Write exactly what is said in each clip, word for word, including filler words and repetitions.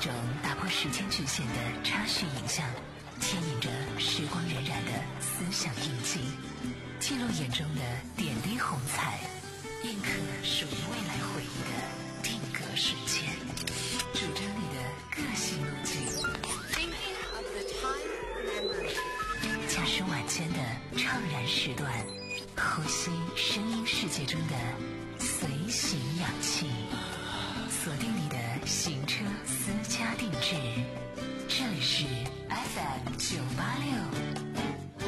种打破时间局限的插叙影像，牵引着时光荏苒的思想印记，记录眼中的点滴红彩，印刻属于未来回忆的定格瞬间，主张你的个性路径。驾驶晚间的怅然时段，呼吸声音世界中的随行氧气，锁定你的行车私家定制。这里是 F M 九八六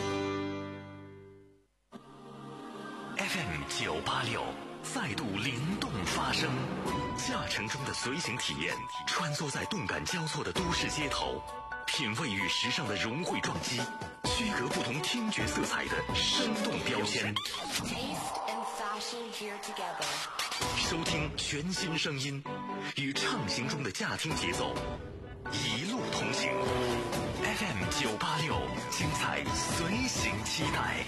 F M 九八六再度灵动发声，驾乘中的随行体验，穿梭在动感交错的都市街头，品味与时尚的融汇撞击，区隔不同听觉色彩的生动标签，收听全新声音，与畅行中的驾听节奏一路同行。 F M 九八六，精彩随行期待。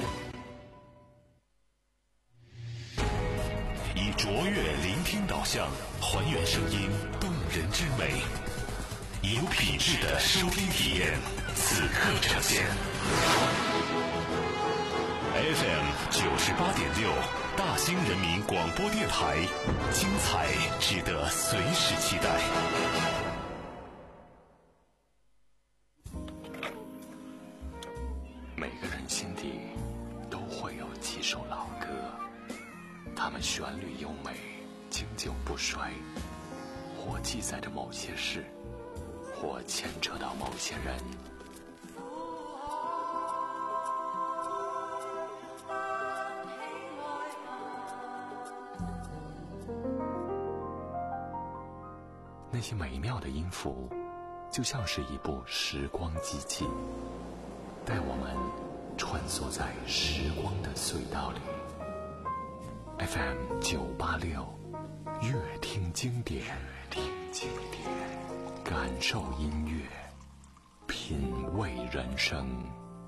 以卓越聆听导向，还原声音动人之美，以有品质的收听体验，此刻呈现。F M 九十八点六，大兴人民广播电台，精彩值得随时期待。每个人心底都会有几首老歌，它们旋律优美，经久不衰，或记载着某些事，或牵扯到某些人。那些美妙的音符，就像是一部时光机器，带我们穿梭在时光的隧道里。F M 九八六，乐听经典，乐听经典，感受音乐，品味人生。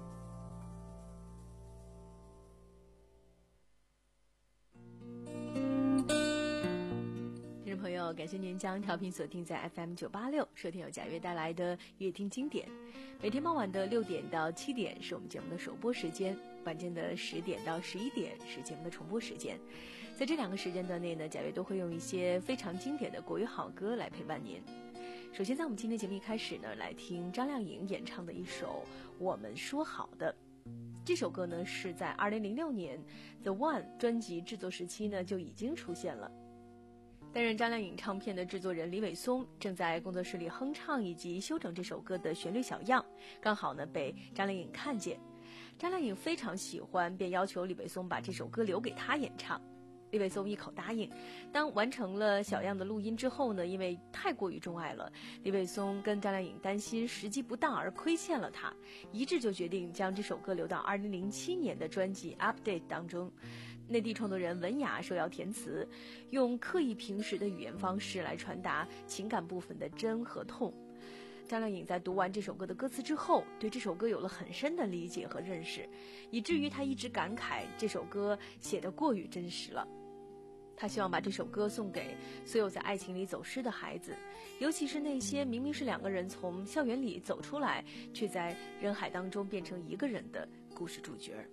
听众朋友，感谢您将调频锁定在 F M 九八六，收听由贾悦带来的乐听经典。每天傍晚的六点到七点是我们节目的首播时间，晚间的十点到十一点是节目的重播时间。在这两个时间段内呢，贾悦都会用一些非常经典的国语好歌来陪伴您。首先在我们今天节目一开始呢，来听张靓颖演唱的一首《我们说好的》。这首歌呢是在二零零六年 The One 专辑制作时期呢就已经出现了。担任张靓颖唱片的制作人李伟松正在工作室里哼唱以及修整这首歌的旋律小样，刚好呢被张靓颖看见。张靓颖非常喜欢，便要求李伟松把这首歌留给他演唱。李伟松一口答应。当完成了小样的录音之后呢，因为太过于钟爱了，李伟松跟张靓颖担心时机不当而亏欠了他，一致就决定将这首歌留到二零零七年的专辑 Update 当中。内地创作人文雅受邀填词，用刻意平实的语言方式来传达情感部分的真和痛。张靓颖在读完这首歌的歌词之后，对这首歌有了很深的理解和认识，以至于她一直感慨这首歌写得过于真实了。她希望把这首歌送给所有在爱情里走失的孩子，尤其是那些明明是两个人从校园里走出来，却在人海当中变成一个人的故事主角。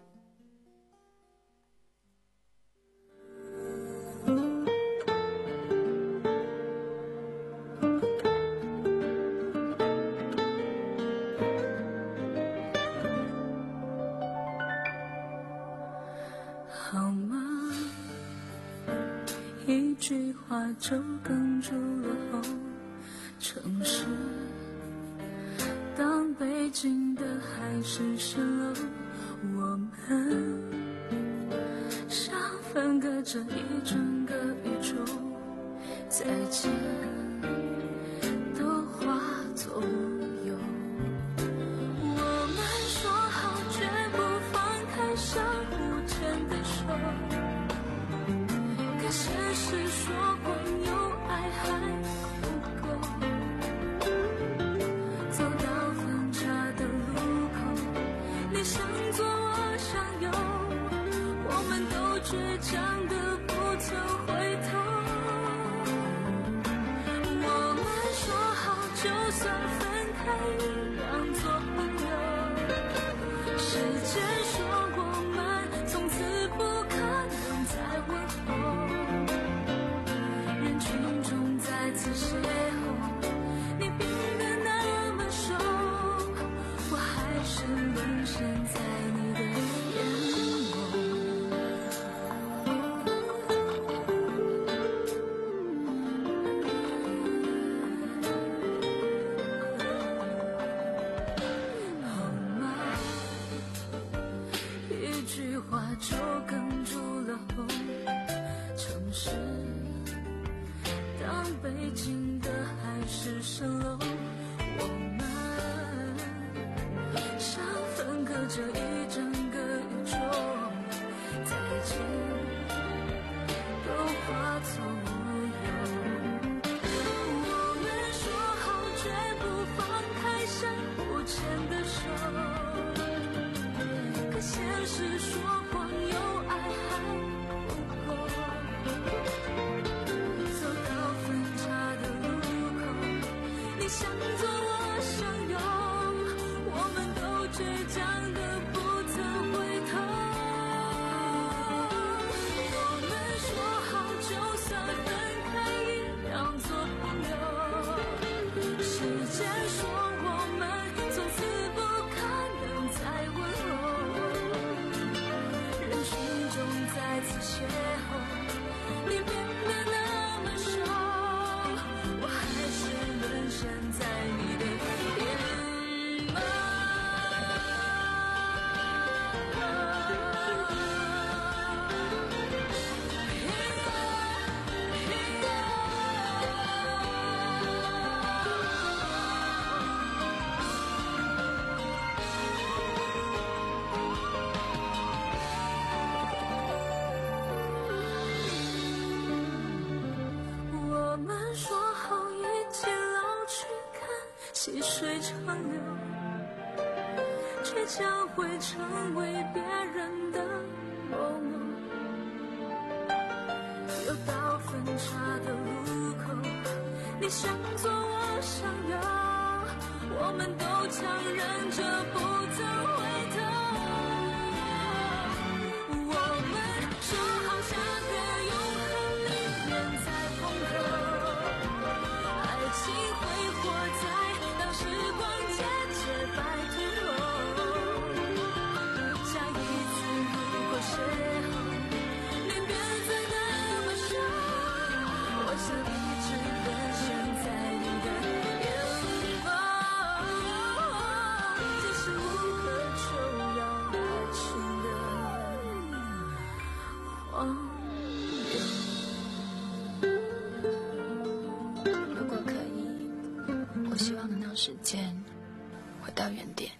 好吗？一句话就哽住了喉。城市，当北京的海市蜃楼，我们像分隔着一整个宇宙，再见都化作乌有。我们说好绝不放开相互牵的手，可现实说光有爱还不够。走到分岔的路口，你向左我向右，我们都倔强的不曾回头。 时，当北京的海市蜃楼，我们像分隔着一整个宇宙，再见都化作乌有。我们说好绝不放开相互牵的手，可现实说谎有爱还不够。走到分岔的路口，你向左我向右，我们都倔强的不曾回头。我们说好就算分开也当作朋友，时间说我们从此不可能再温柔，人群中再次邂逅，你变得那么瘦，我还是沦陷在你的眼眸。我们说好一起老去看细水长流，却将会成为别人的某某。又到分岔的路口，你向左我向右，我们都强忍着不曾回头。我们说好下个永恒里面再碰头，爱情挥霍在当时光渐渐白头后，下一次如果邂逅你变得那么瘦，我想一直沦陷在你的眼眸，这是无可救药爱情的荒谬。 如果可以，我希望能让时间回到原点。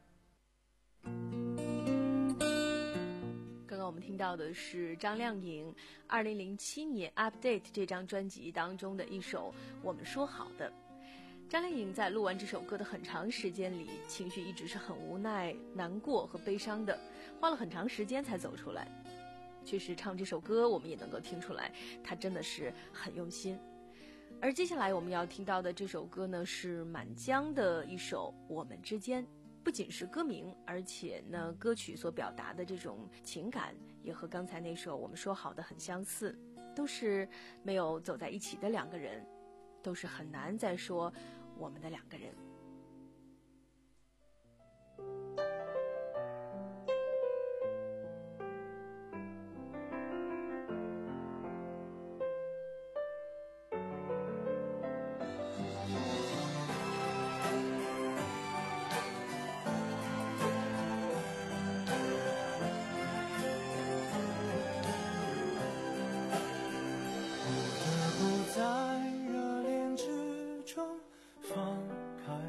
刚刚我们听到的是张靓颖二零零七年 Update 这张专辑当中的一首我们说好的。张靓颖在录完这首歌的很长时间里，情绪一直是很无奈、难过和悲伤的，花了很长时间才走出来。确实唱这首歌我们也能够听出来，她真的是很用心。而接下来我们要听到的这首歌呢，是满江的一首《我们之间》，不仅是歌名，而且呢，歌曲所表达的这种情感也和刚才那首我们说好的很相似，都是没有走在一起的两个人，都是很难再说我们的两个人。 不在热恋之中放开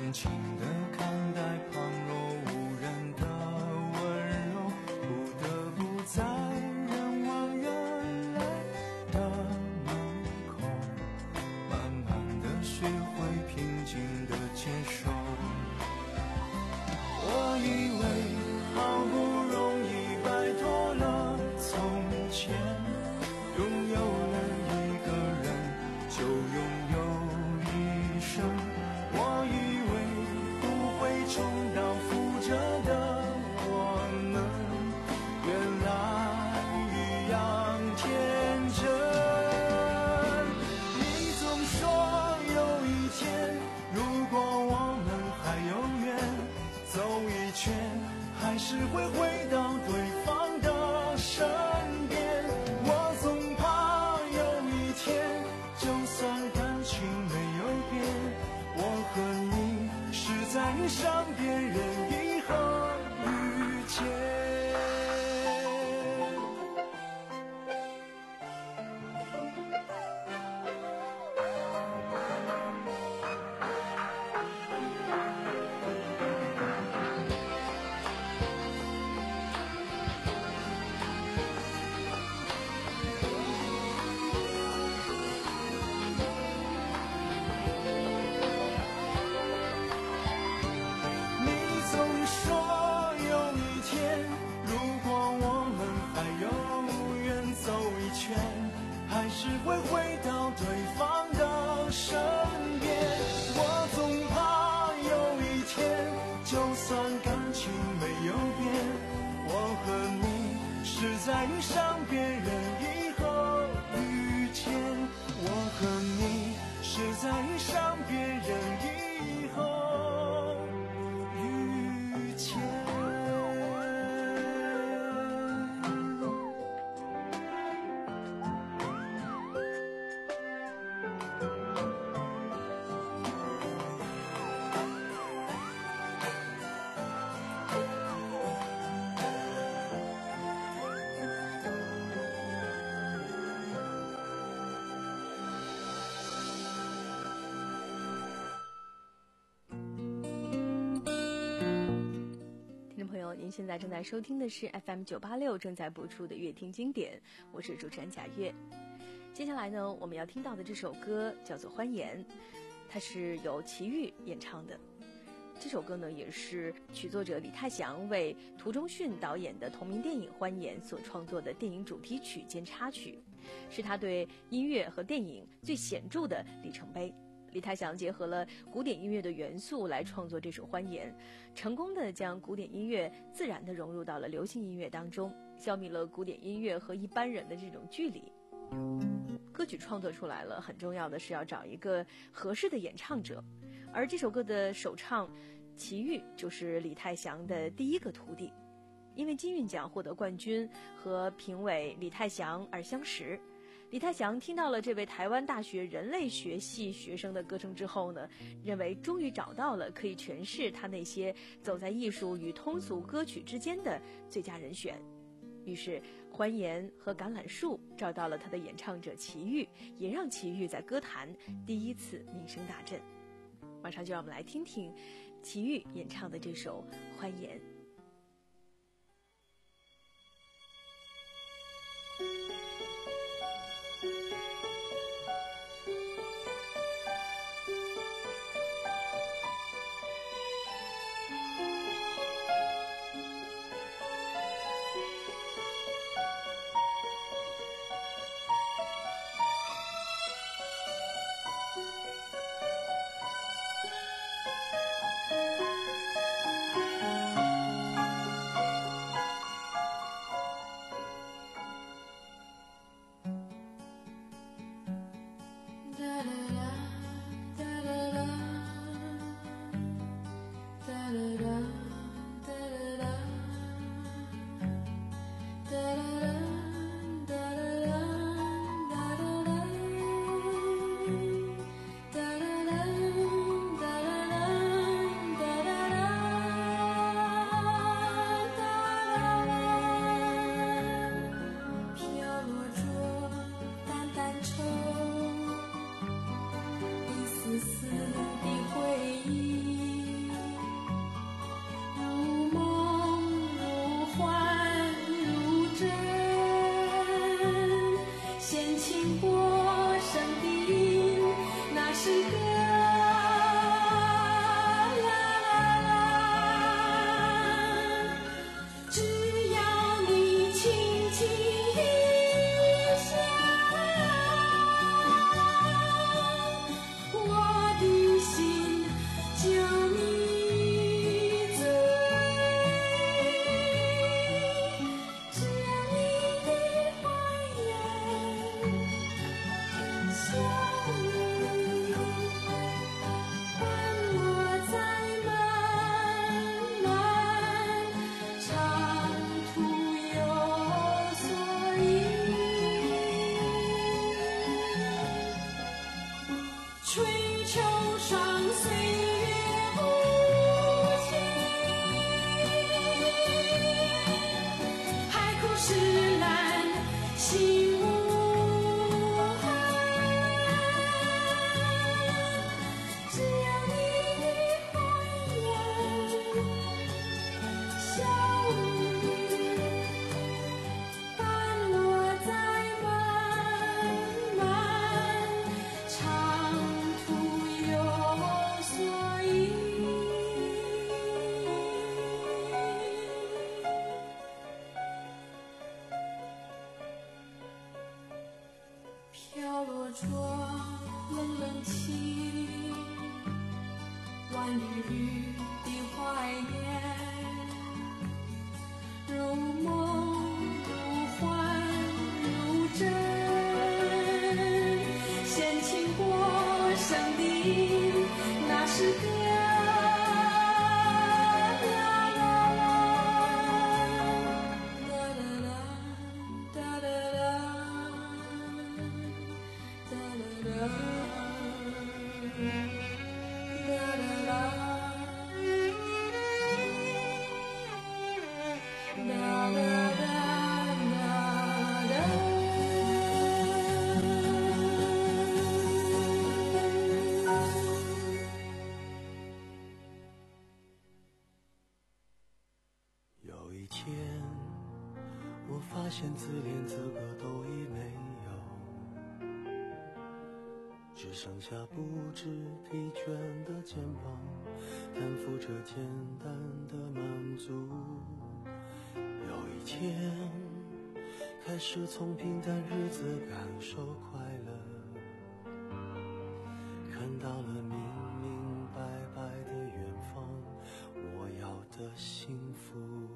深情地看待旁若无人的温柔，不得不在人往人来的门口，慢慢地学会平静地接受。我以为好不容易摆脱了从前，拥有了一个人就拥有一生。我以为不会重蹈覆辙的我们，原来一样天真。你总说有一天，如果我们还有缘，走一圈还是会回到对方的身边。我总怕有一天，就算感情没有变，我和你是在你身边，人以后遇见。还是会回到对方的身边。我总怕有一天，就算感情没有变，我和你是在你身边，人以后遇见。我和你是在你身边，人以后遇见。 您现在正在收听的是 F M 九八六 正在播出的乐听经典，我是主持人贾月。接下来呢，我们要听到的这首歌叫做《欢颜》，它是由齐豫演唱的。这首歌呢，也是曲作者李泰祥为涂忠训导演的同名电影《欢颜》所创作的电影主题曲兼插曲，是他对音乐和电影最显著的里程碑。李泰祥结合了古典音乐的元素来创作这首《欢颜》，成功的将古典音乐自然的融入到了流行音乐当中，消弭了古典音乐和一般人的这种距离。歌曲创作出来了，很重要的是要找一个合适的演唱者，而这首歌的首唱齐豫就是李泰祥的第一个徒弟，因为金韵奖获得冠军和评委李泰祥而相识。李泰祥听到了这位台湾大学人类学系学生的歌声之后呢，认为终于找到了可以诠释他那些走在艺术与通俗歌曲之间的最佳人选。于是欢颜和橄榄树找到了他的演唱者齐豫，也让齐豫在歌坛第一次名声大振。马上就让我们来听听齐豫演唱的这首《欢颜》。 一缕的怀念，如梦如幻如真，掀起过生的那时歌。 有一天，我发现自怜资格都已没有，只剩下不知疲倦的肩膀，担负着简单的满足。有一天，开始从平淡日子感受快乐，看到了明明白白的远方，我要的幸福。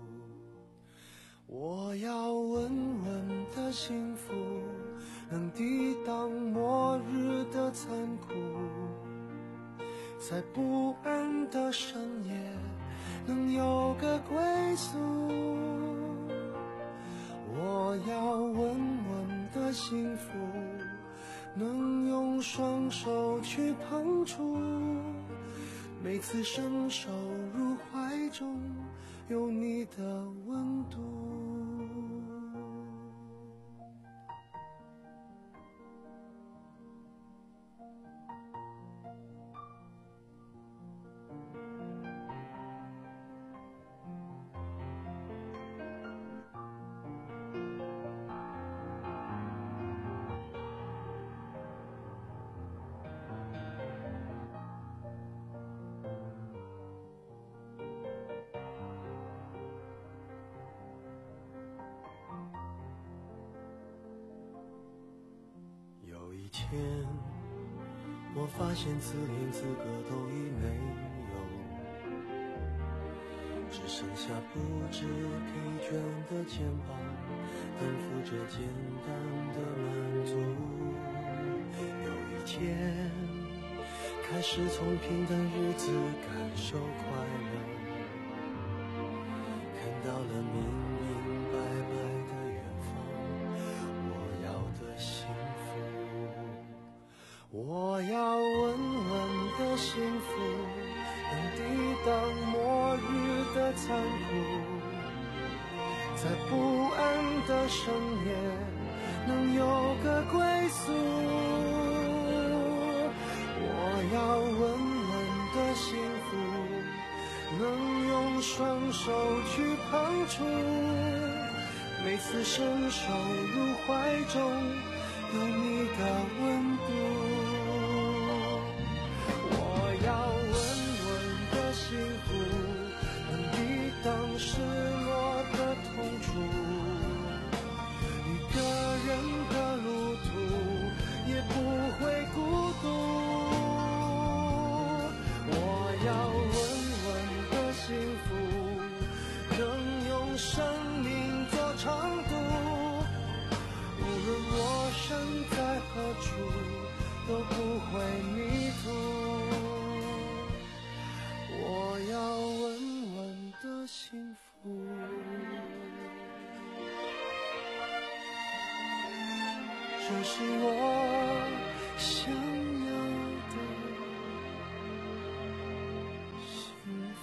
我要稳稳的幸福，能抵挡末日的残酷，在不安的深夜能有个归宿。我要稳稳的幸福，能用双手去碰触，每次伸手入怀中有你的温度。有一天，我发现自怜资格都已没有，只剩下不知疲倦的肩膀，担负着简单的满足。有一天，开始从平淡日子感受快乐，看到了明明白白的远方，我要的幸福。我要稳稳的幸福，能抵挡末日的残酷，在不安的深夜能有个归宿。我要稳稳的幸福，能用双手去碰触，每次伸手入怀中有你的温度。我要稳稳的幸福，能抵挡失落的痛楚，一个人的路途也不会孤独。我要稳稳的幸福，能用生命做长度，无论我身在何处都不会迷途。我要稳稳的幸福，这是我想要的幸福。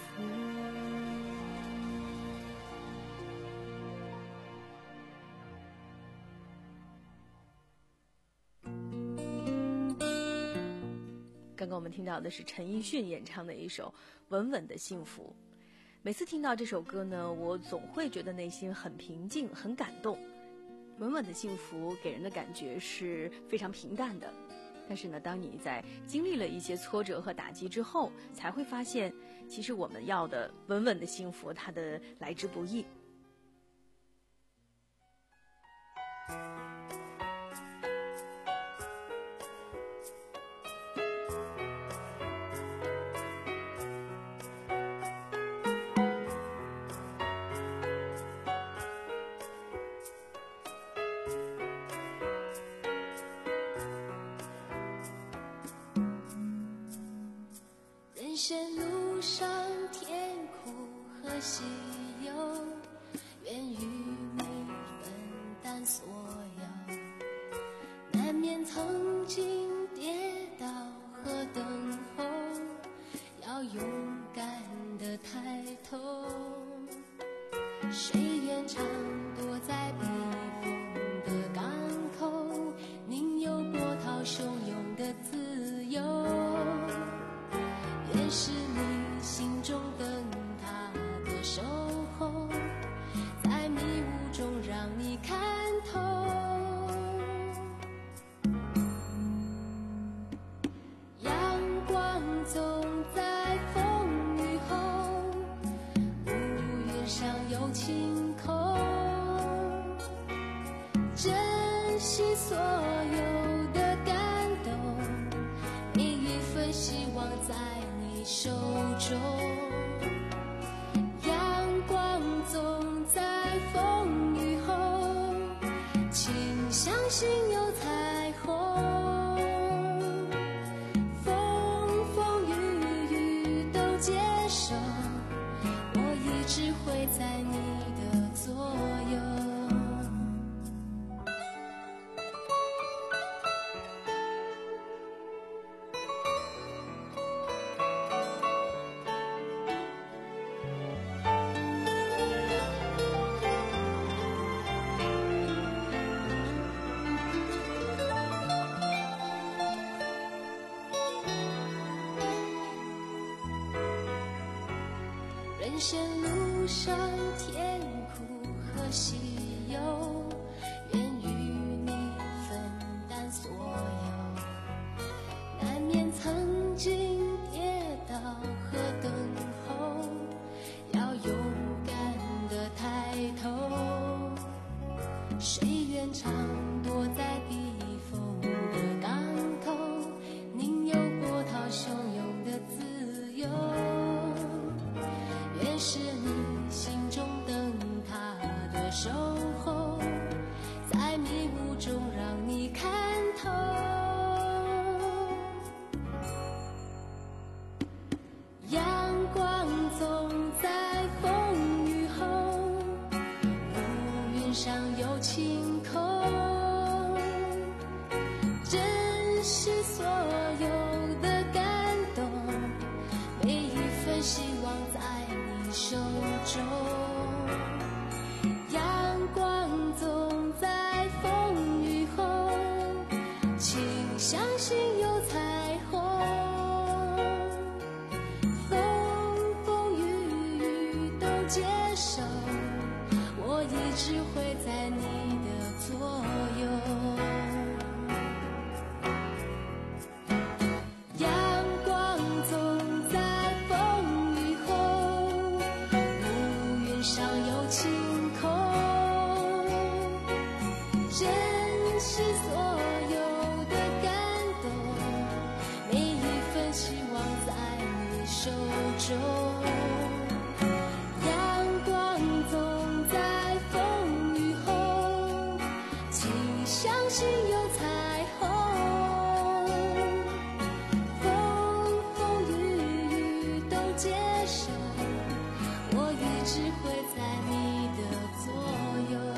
刚刚我们听到的是陈奕迅演唱的一首《稳稳的幸福》。每次听到这首歌呢，我总会觉得内心很平静，很感动。稳稳的幸福给人的感觉是非常平淡的，但是呢，当你在经历了一些挫折和打击之后，才会发现，其实我们要的稳稳的幸福，它的来之不易。 人生路上甜苦和喜忧，愿与你分担所有，难免曾经跌倒和等候，要勇敢地抬头。谁愿常躲在避风的港口，宁有波涛汹涌的自由。愿是你心中灯塔的守候，在迷雾中让你看透。阳光总在风雨后，乌云上有晴空，珍惜所有的感动，每一份希望在你手中。阳光总在风雨后，请相信有彩虹。风风雨雨都接受，我一直会在你的左右。人生路上甜苦和喜忧，愿与你分担所有，难免曾经跌倒和等候，要勇敢地抬头。谁愿常躲在避风的港口，宁有波涛汹涌的自由。愿是你心中灯塔的守候，在迷雾中让你看透。阳光总在风雨后，乌云上有晴空，珍惜所有的感动，每一份希望在手中。阳光总在风雨后，请相信有彩虹。风风雨雨都接受，我一直会在你的左右。阳光总在风雨后，上有晴空，珍惜所有的感动，每一份希望在你手中。阳光总在风雨后，请相信有彩虹。风风雨雨都接受，我一直会在你的左右。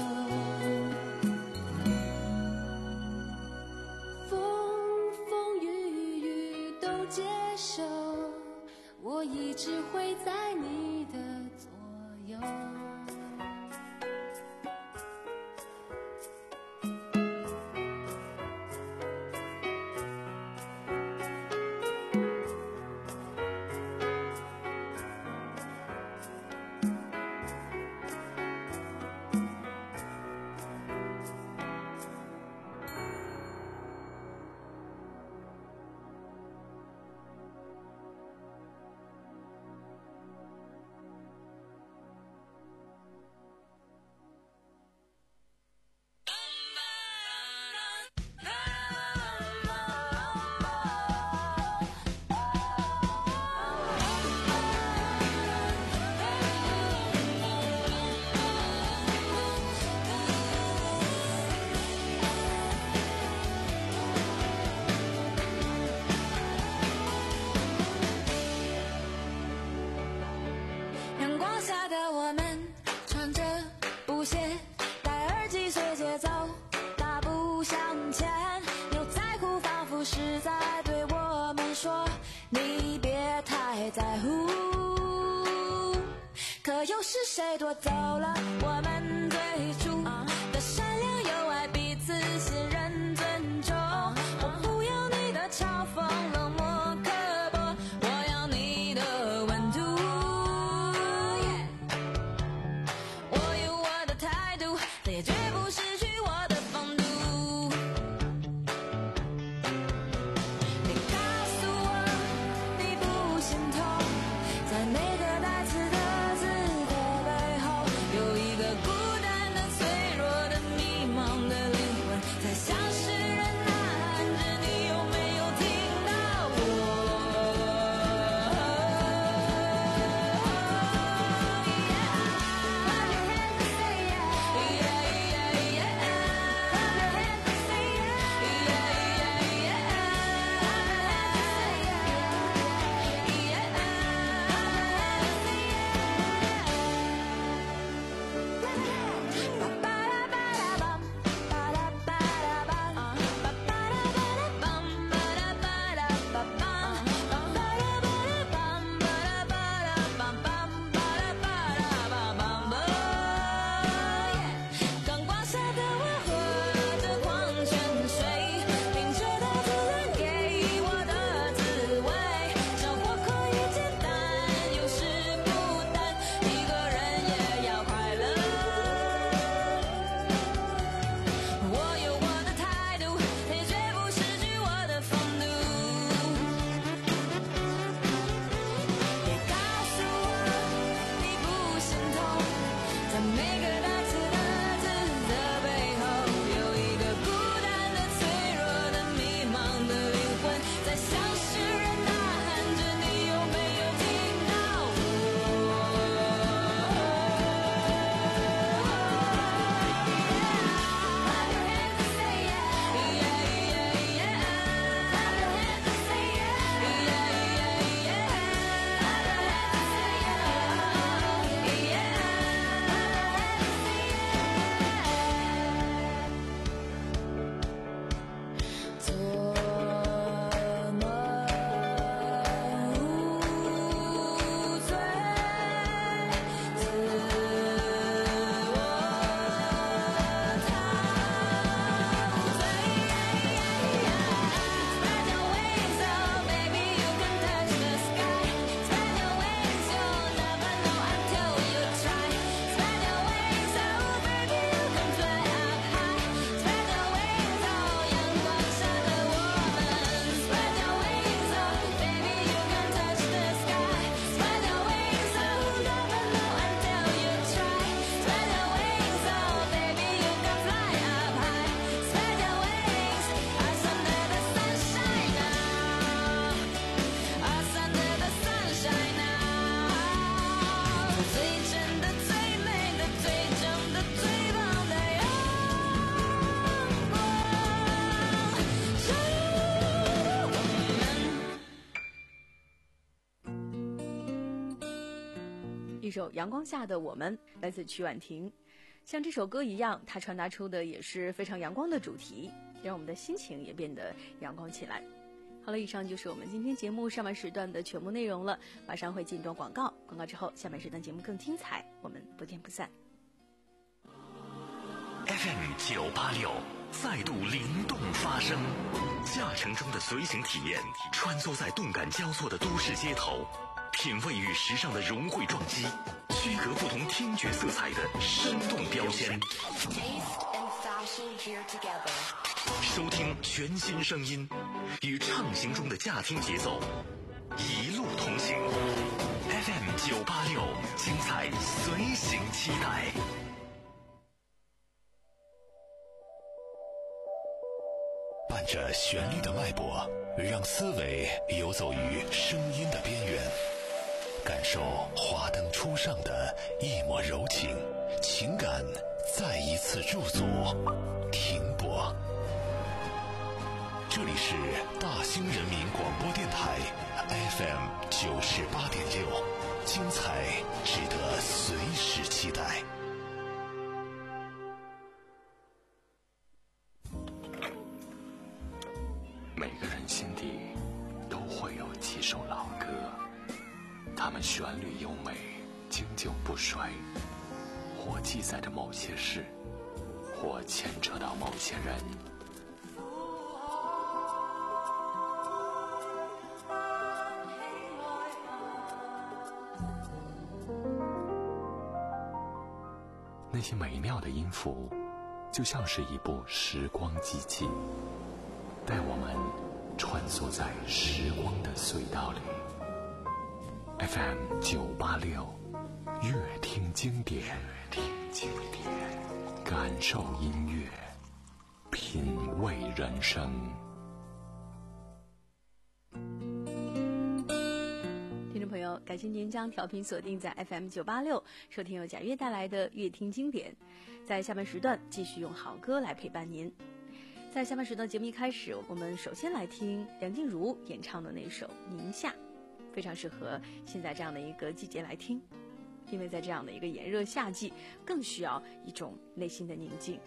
风风雨雨都接受，我一直会在你的左右。 你别太在乎。可又是谁夺走了我们最初的善良友爱，彼此信任尊重。我不要你的嘲讽冷漠刻薄，我要你的温度。我有我的态度，但也绝不失去我的风度。你告诉我你不心痛，在每个带刺的字的背后，有一个孤单的脆弱的迷茫的灵魂，在向世人呐喊着，你有没有听到我？刚挂下的我喝着矿泉水，品着大自然给我的滋味。生活可以简单，有时孤单，一个人也要快乐。我有我的态度，也绝不失去我的风度。别告诉我你不心痛，在每个带刺的字的背后，有一个孤单的脆弱的迷茫的灵魂，在向世人呐喊着，你有没有听到做梦无罪，自我陶醉。Spread your wings, oh baby, you can touch the sky. Spread your wings, you'll never know until you try. Spread your wings, oh baby, you can fly up high. Spread your wings, oh 阳光下的我们。Spread your wings, oh baby, you can touch the sky. Spread your wings, oh never know until you try. Spread your wings, oh baby, you can fly up high. Spread your wings, us under the sunshine now. Us under the sunshine now. 最真的、最美的、最正的、最棒的阳光，照我们。 一首《阳光下的我们》来自曲婉婷，像这首歌一样，它传达出的也是非常阳光的主题，让我们的心情也变得阳光起来。好了，以上就是我们今天节目上半时段的全部内容了，马上会进段广告，广告之后下半时段节目更精彩，我们不见不散。 F M 九八六再度灵动发声，驾乘中的随行体验，穿梭在动感交错的都市街头，品味与时尚的融汇撞击，区隔不同听觉色彩的生动标签。收听全新声音，与畅行中的驾听节奏，一路同行。F M 九八六，精彩随行期待。伴着旋律的脉搏，让思维游走于声音的边缘，感受华灯初上的一抹柔情，情感再一次驻足停泊。这里是大兴人民广播电台 F M 九十八点六，精彩值得随时期待。每个人心底都会有几首它们旋律优美，经久不衰，或记载着某些事，或牵扯到某些人。那些美妙的音符，就像是一部时光机器，带我们穿梭在时光的隧道里。F M 九八六，乐听经典，乐听经典，感受音乐，品味人生。 听众朋友，感谢您将调频锁定在 F M 九八六，收听由贾悦带来的乐听经典。在下半时段继续用好歌来陪伴您。在下半时段节目一开始，我们首先来听梁静茹演唱的那首《宁夏》，非常适合现在这样的一个季节来听，因为在这样的一个炎热夏季，更需要一种内心的宁静。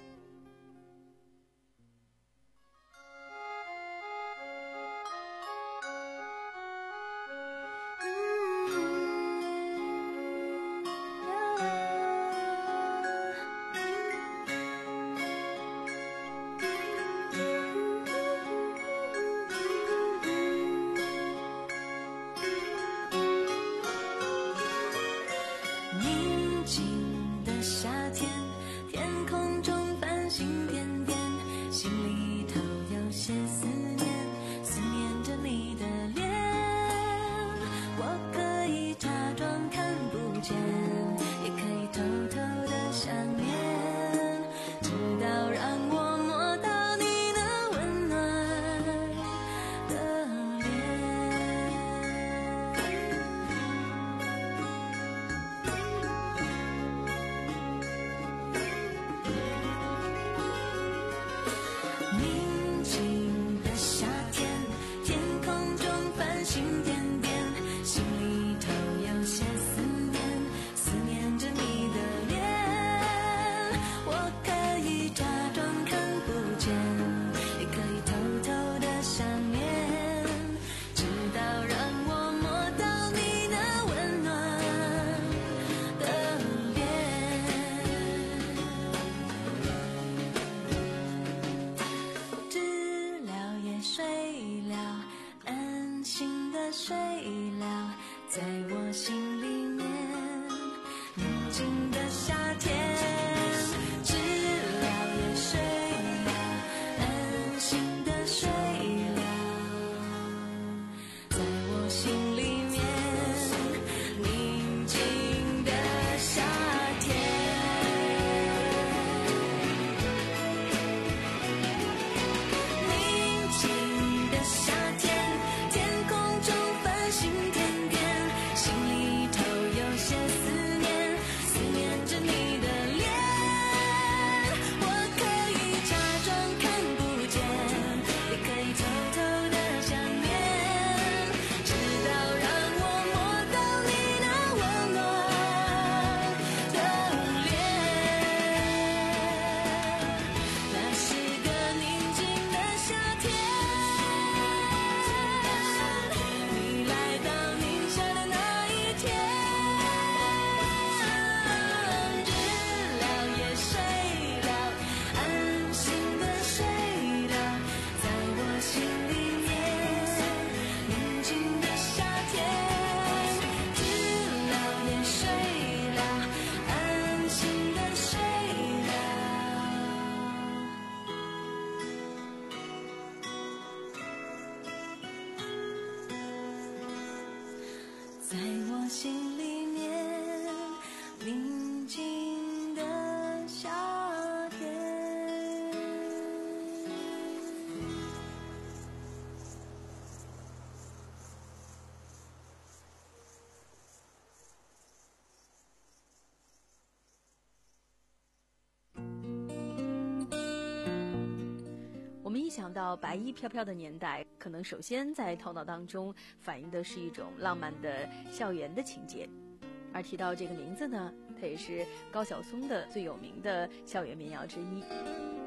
想到白衣飘飘的年代，可能首先在头脑当中反映的是一种浪漫的校园的情节。而提到这个名字呢，它也是高晓松的最有名的校园民谣之一。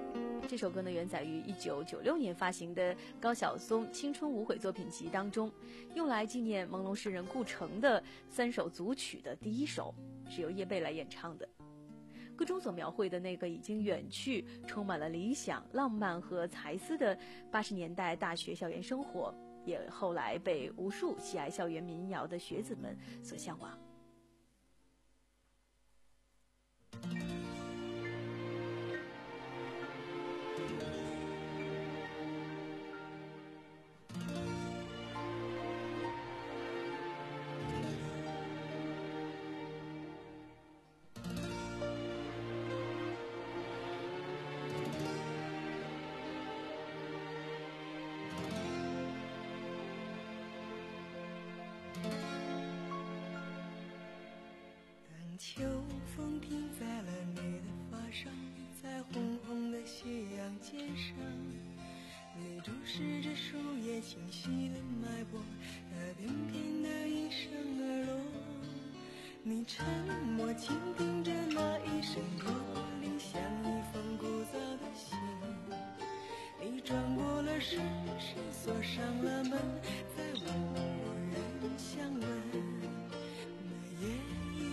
这首歌呢原载于一九九六年发行的高晓松青春无悔作品集当中，用来纪念朦胧诗人顾城的三首组曲的第一首，是由叶蓓来演唱的。歌中所描绘的那个已经远去、充满了理想、浪漫和才思的八十年代大学校园生活，也后来被无数喜爱校园民谣的学子们所向往。 秋风停在了你的发上，在红红的夕阳肩上，你注视着树叶清晰的脉搏，它翩翩地应声而落。你沉默倾听着那一声驼铃，像一封古早的信。你转过了身，谁锁上了门，再无人相问。每夜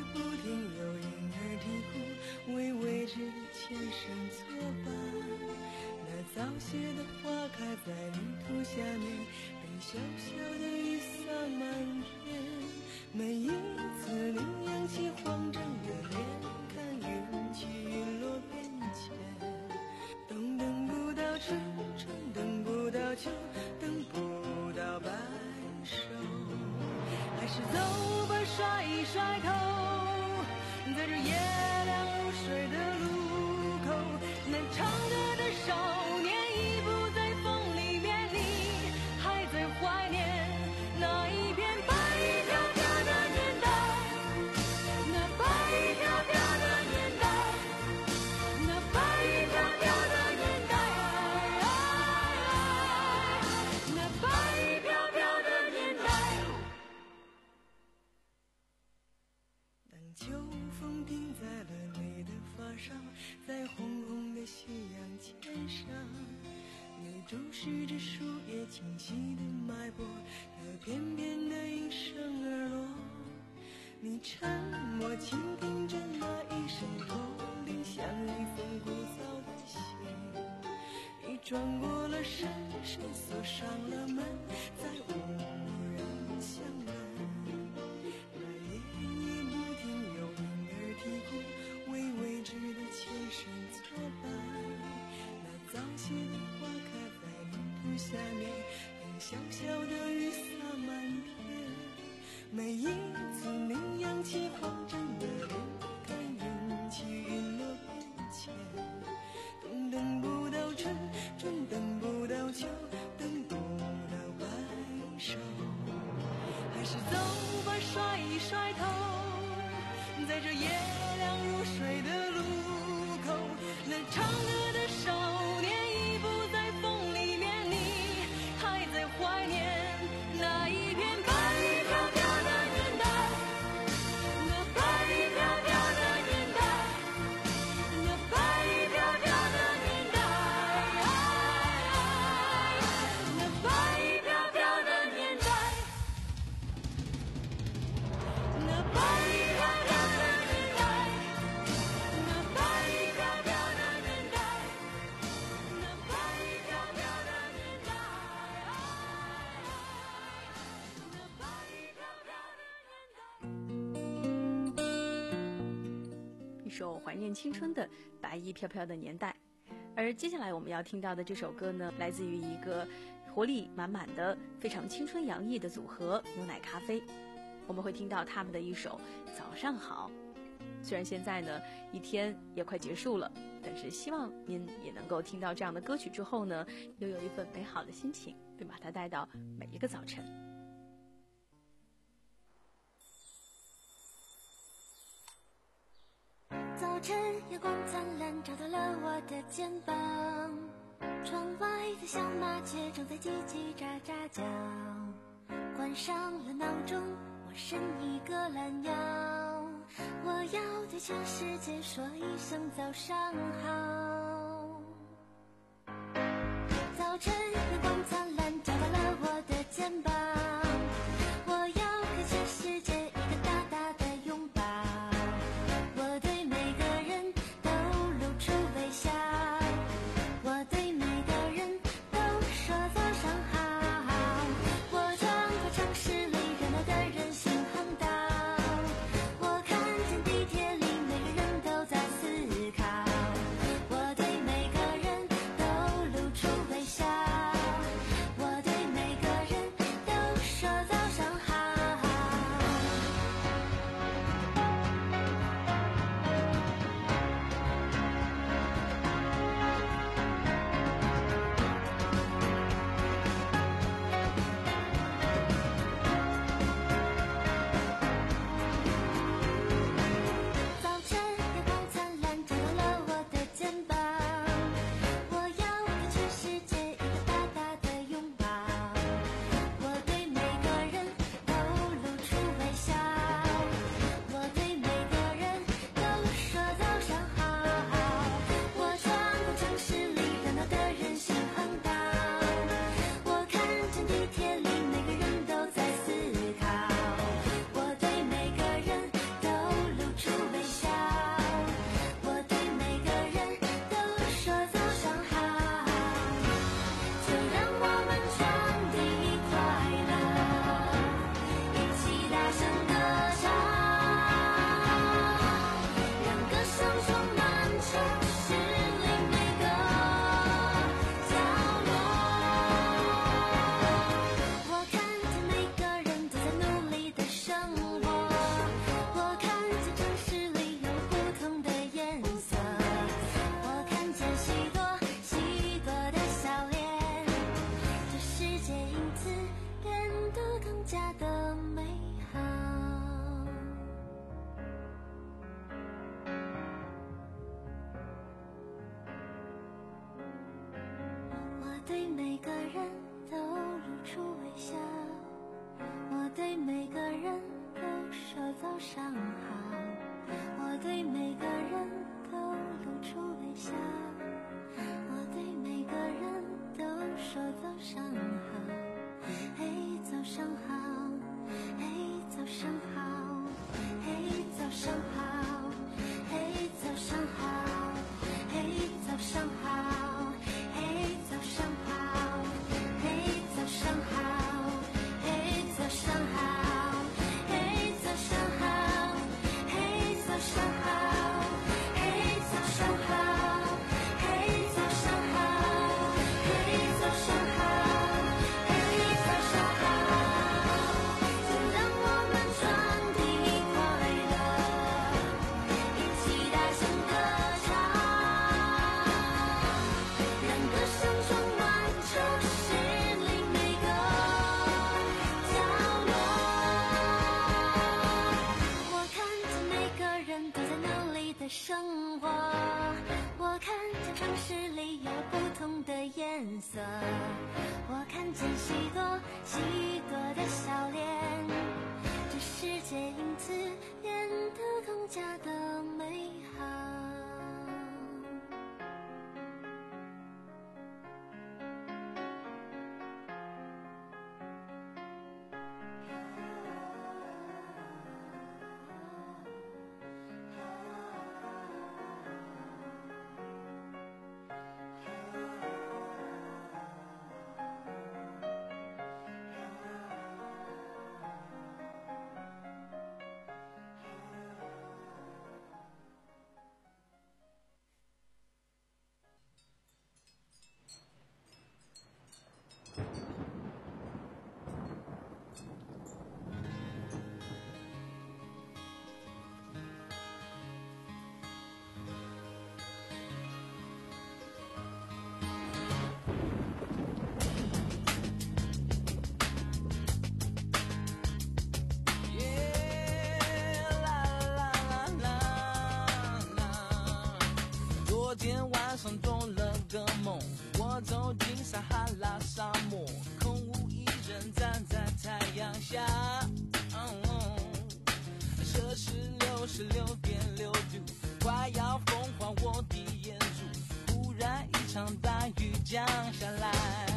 为未知的前生作伴，那早谢的花开在泥土下面，等小小的雨洒满天。每一次你扬起慌张的脸，看云起云落变迁。冬等不到春，春等不到秋，等不到白首，还是走吧，甩一甩头，在这夜水的路口，那唱歌的少年已不在风里面，你还在怀念那一片白衣飘飘的年代，那白衣飘飘的年代，那白衣飘飘的年代，那白衣飘飘的年代。当秋风停在了你的发上，在红红的夕阳肩上，你注视着树叶清晰的脉搏，它翩翩地应声而落。你沉默倾听着那一声驼铃，像一封古早的信。你转过了身，谁锁上了门，再无人相问。那夜夜不停有婴儿啼哭，为未知的前生作伴。那早谢的花开在泥土下面，等小小的雨洒满天。每一次你扬起慌张的脸，看云起云落变迁。冬等不到春，春等不到秋，等不到白首，还是走吧，甩一甩头，在这夜凉如水的路口，那唱歌的少年已不在风里面，你还在怀念那一片白衣飘飘的年代，那白衣飘飘的年代，那白衣飘飘的年代，那白衣飘飘的年代，那白衣飘飘的年代，那白衣飘飘的年代，那白衣飘飘的年代，那白衣飘飘的年代。 一首怀念青春的白衣飘飘的年代。而接下来我们要听到的这首歌呢，来自于一个活力满满的非常青春洋溢的组合牛奶咖啡。我们会听到他们的一首早上好。虽然现在呢一天也快结束了，但是希望您也能够听到这样的歌曲之后呢，又有一份美好的心情，并把它带到每一个早晨。 早晨阳光灿烂，照到了我的肩膀，窗外的小麻雀正在叽叽喳喳叫，关上了闹钟，我伸一个懒腰，我要对全世界说一声早上好。 对每个人都露出微笑，我对每个人都说早上好，我对每个人都露出微笑，我对每个人都说早上好，嘿早上好，嘿早上好，嘿早上好，嘿早上好，嘿早上好，嘿早上好，嘿早上好，嘿早上好，嘿早上好，嘿早上好，嘿早上好，嘿早上好，嘿早上好，嘿早上好，就让我们传递快乐，一起大声歌唱，让歌声充满城市里每个角落。我看见每个人都在努力的生活，我看见城市里有不同的颜色，我看见许多许多的笑脸，这世界因此变得更加的美好。 昨天晚上做了个梦，我走进撒哈拉沙漠，空无一人站在太阳下，嗯、摄氏六十六点六度，快要风化我的眼珠，忽然一场大雨降下来，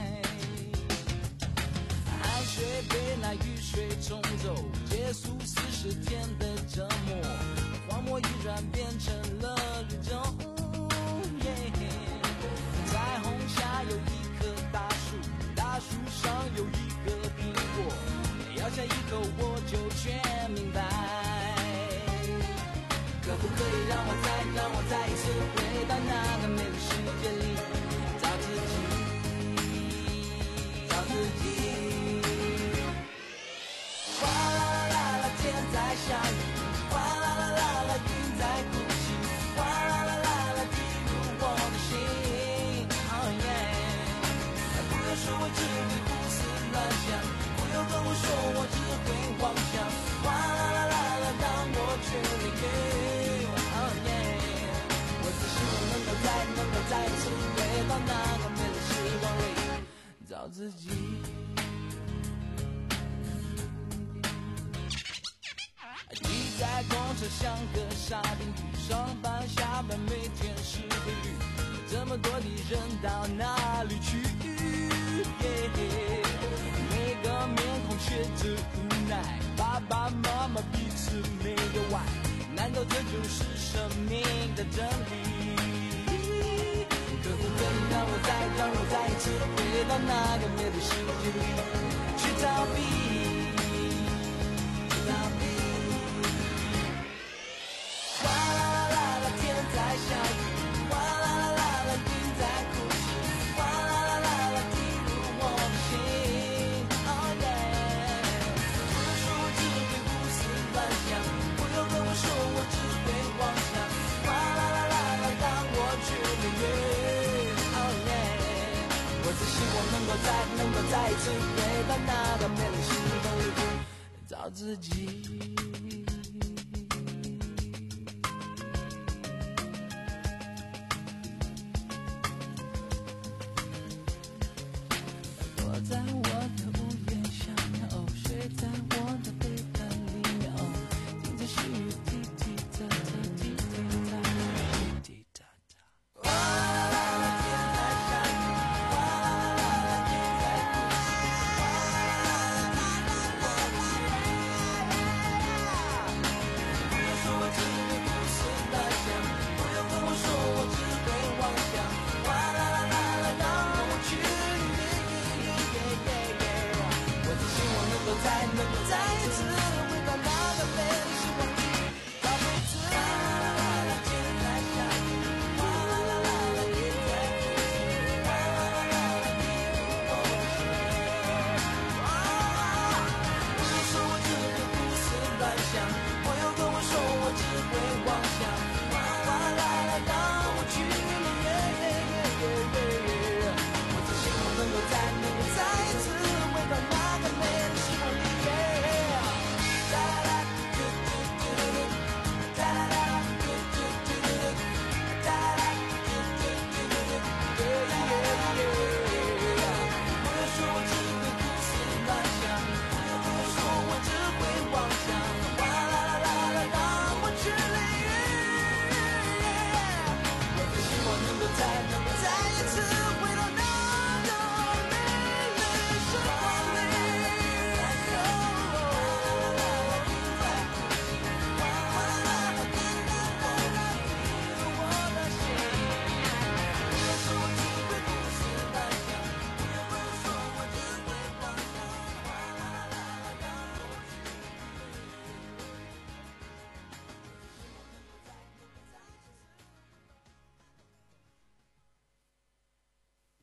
汗水被那雨水冲走，结束四十天的折磨，荒漠依然变成了绿洲。彩虹下有一棵大树，大树上有一个苹果，咬下一口我就全明白。可不可以让我再让我再一次回到那个美丽世界里，找自己，找自己。哗啦啦啦啦，天在下雨，哗啦啦啦啦，云在哭泣，哗啦啦啦啦，滴入我的心。说我只会胡思乱想，不要跟我说我只会妄想，哗啦啦啦啦，让我去淋雨。Oh yeah， 我只希望能够再能够再次回到那个美丽时光里，找自己。挤在公车像个沙丁鱼，上班下班每天是规律，这么多的人到哪里去？每个面孔却着无奈，爸爸妈妈彼此没有爱，难道这就是生命的真理？可不可以让我再让我再一次回到那个美丽世界里，去逃避，逃避。哗啦啦啦啦，天在下雨，哗啦啦啦啦，云在哭泣，哗啦啦啦啦，滴入我的心。Oh yeah， 不要说我只会胡思乱想，不要跟我说我只会妄想，哗啦啦啦啦，让我去淋雨。Oh yeah， 我只希望能够再能够再一次回到那个美丽时光里，找自己。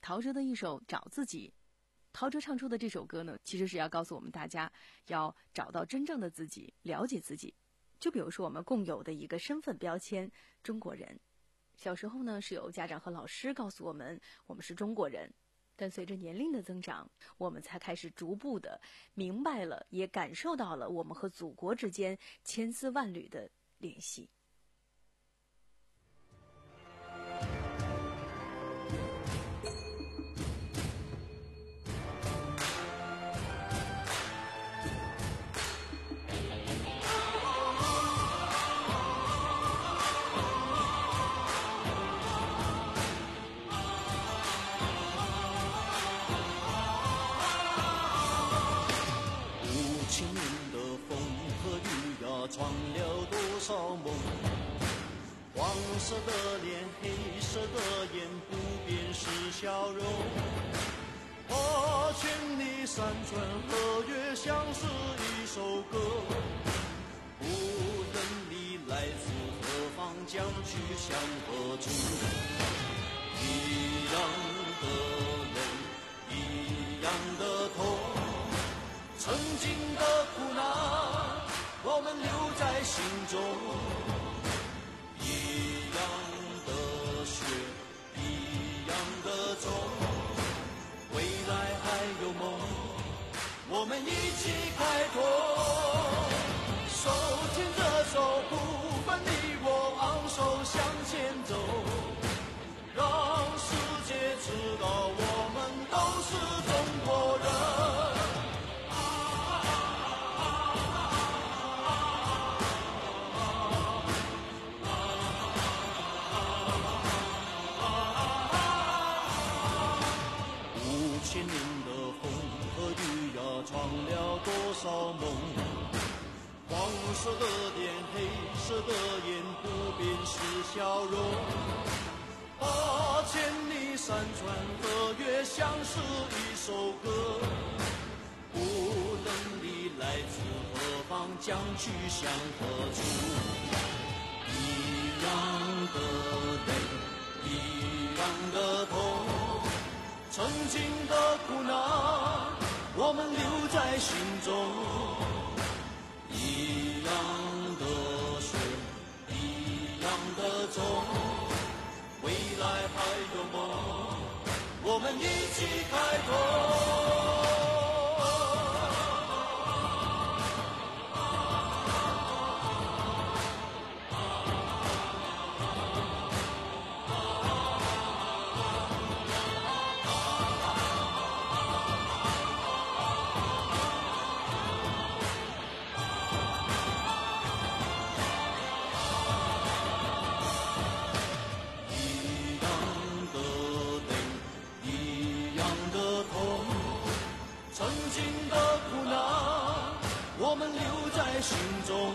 陶喆的一首《找自己》，陶喆唱出的这首歌呢，其实是要告诉我们大家要找到真正的自己，了解自己。就比如说我们共有的一个身份标签——中国人。小时候呢，是由家长和老师告诉我们，我们是中国人。但随着年龄的增长，我们才开始逐步的明白了，也感受到了我们和祖国之间千丝万缕的联系。 闯了多少梦，黄色的脸，黑色的眼，不变是笑容。我千里山川河岳，像是一首歌。无论你来自何方，将去向何处。一样的泪，一样的痛，曾经的苦难我们留在心中，一样的血，一样的种，未来还有梦，我们一起开拓。手牵着手，不分你我，昂首向前走，让世界知道我们都是中国人。千年的风和雨呀，闯了多少梦？黄色的脸，黑色的眼，不变是笑容。把千里山川河岳，像是一首歌。无论你来自何方，将去向何处。一样的泪，一样的痛，曾经的苦难我们留在心中。一样的水，一样的种，未来还有梦，我们一起开拓。我们留在心中，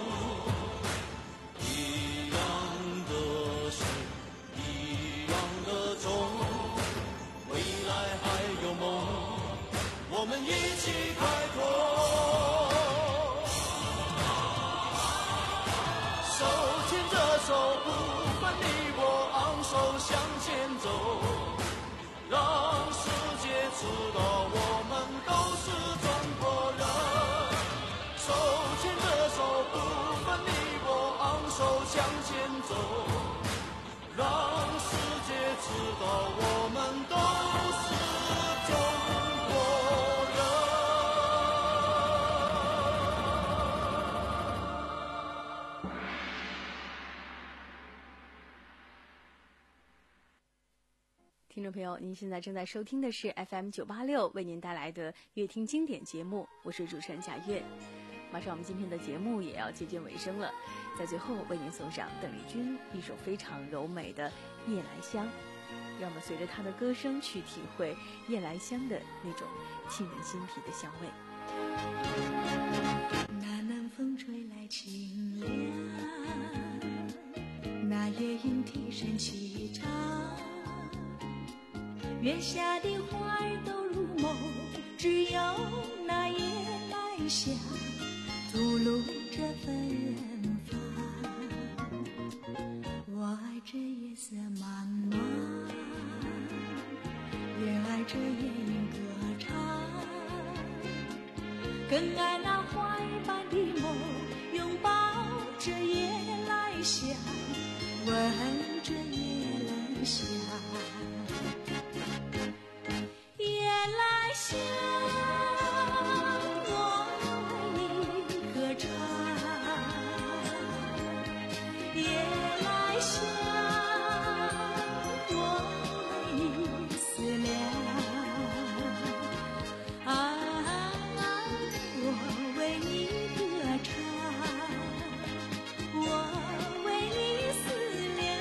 一样的水，一样的种，未来还有梦，我们一起开拓。手牵着手，不分你我，昂首向前走，让世界知道我们都是中国人。手牵着手，不分你我，昂首向前走，让世界知道我们都是中国人。 听众朋友，您现在正在收听的是 F M 九八六为您带来的乐听经典节目，我是主持人贾月。马上我们今天的节目也要接近尾声了，在最后为您送上邓丽君一首非常柔美的《夜来香》，让我们随着她的歌声去体会夜来香的那种沁人心脾的香味。 那南风吹来清凉，那夜莺啼声齐唱，月下的花儿都入梦，只有那夜来香吐露着芬芳。我爱这夜色茫茫，愿更爱那怀般的梦，拥抱着夜来香，闻着夜来香，夜来香，我为你歌唱，夜来香，我为你思量，啊，我为你歌唱，我为你思量。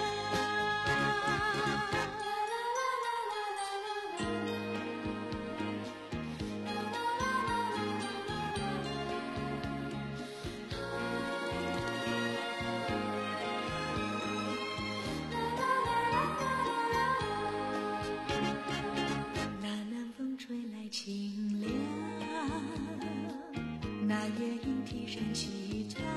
那南风吹来清凉，那夜莺啼声齐唱，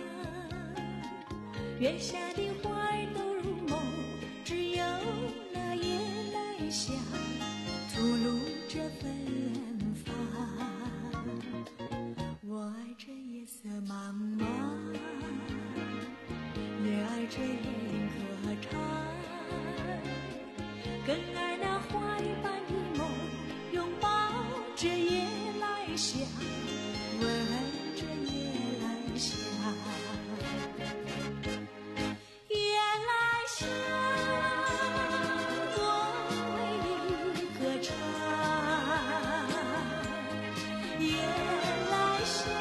月下的花儿都入梦，只有那夜来香吐露着芬芳。我爱这夜色茫茫，也爱这夜莺歌唱，更爱那花一般的梦，拥抱着夜来香，闻着夜来香，夜来香，我为你歌唱，夜来香，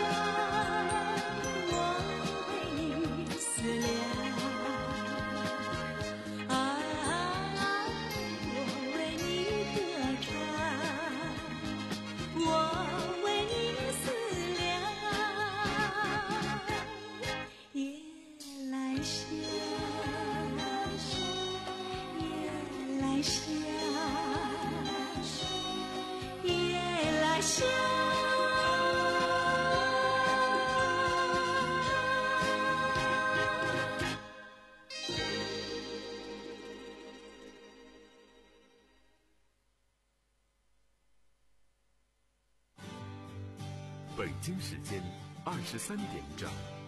我为你思量，啊，我为你歌唱，我为你思量，夜来香，夜来香，夜来香。 北京时间二十三点整。